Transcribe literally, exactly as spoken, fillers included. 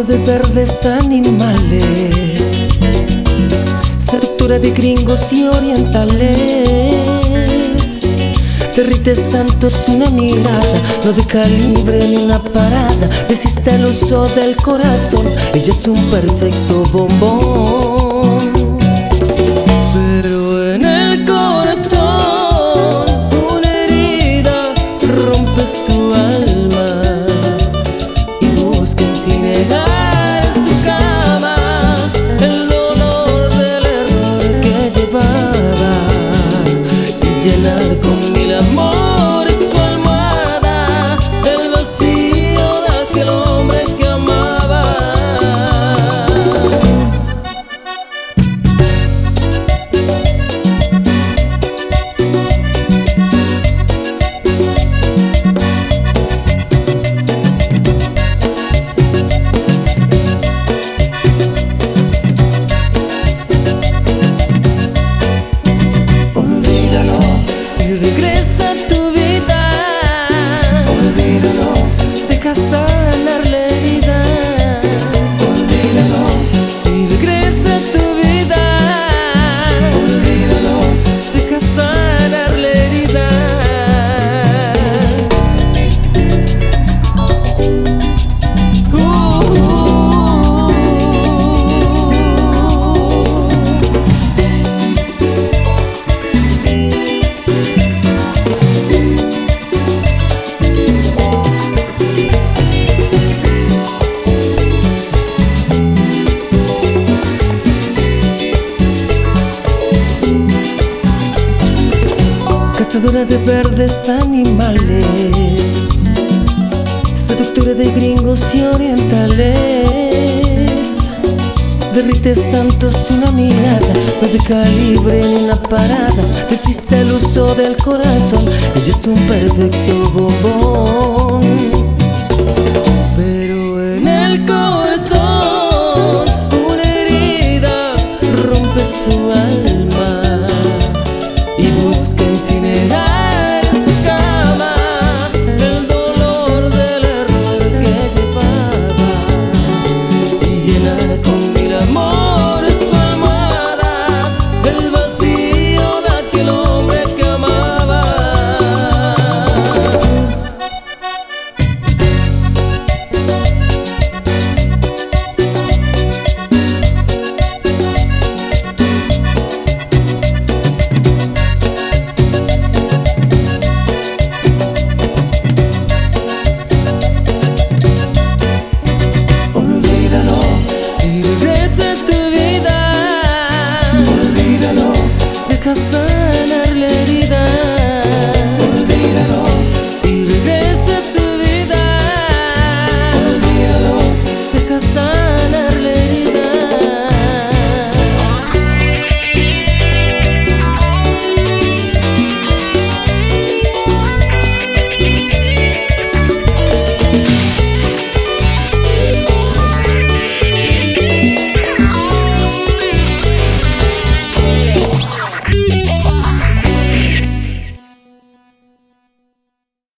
Cazadora de verdes animales, seductora de gringos y orientales. Derrite santos una mirada, no de calibre ni una parada. Resiste el uso del corazón, ella es un perfecto bombón. Pero en el corazón una herida rompe su alma y busca incinerar en su cama el dolor del error que llevaba y llenar con mil amores su almohada el vacío de aquel hombre que amaba. Regresa a tu vida, olvídalo, deja sanar la herida. olvídalo, Y regresa a tu vida, olvídalo, deja sanar la herida. Uh, Cazadora de verdes animales, seductora de gringos y orientales. Derrite santos una mirada, no de calibre ni una parada. Resiste el uso del corazón, ella es un perfecto bombón. Pero en el corazón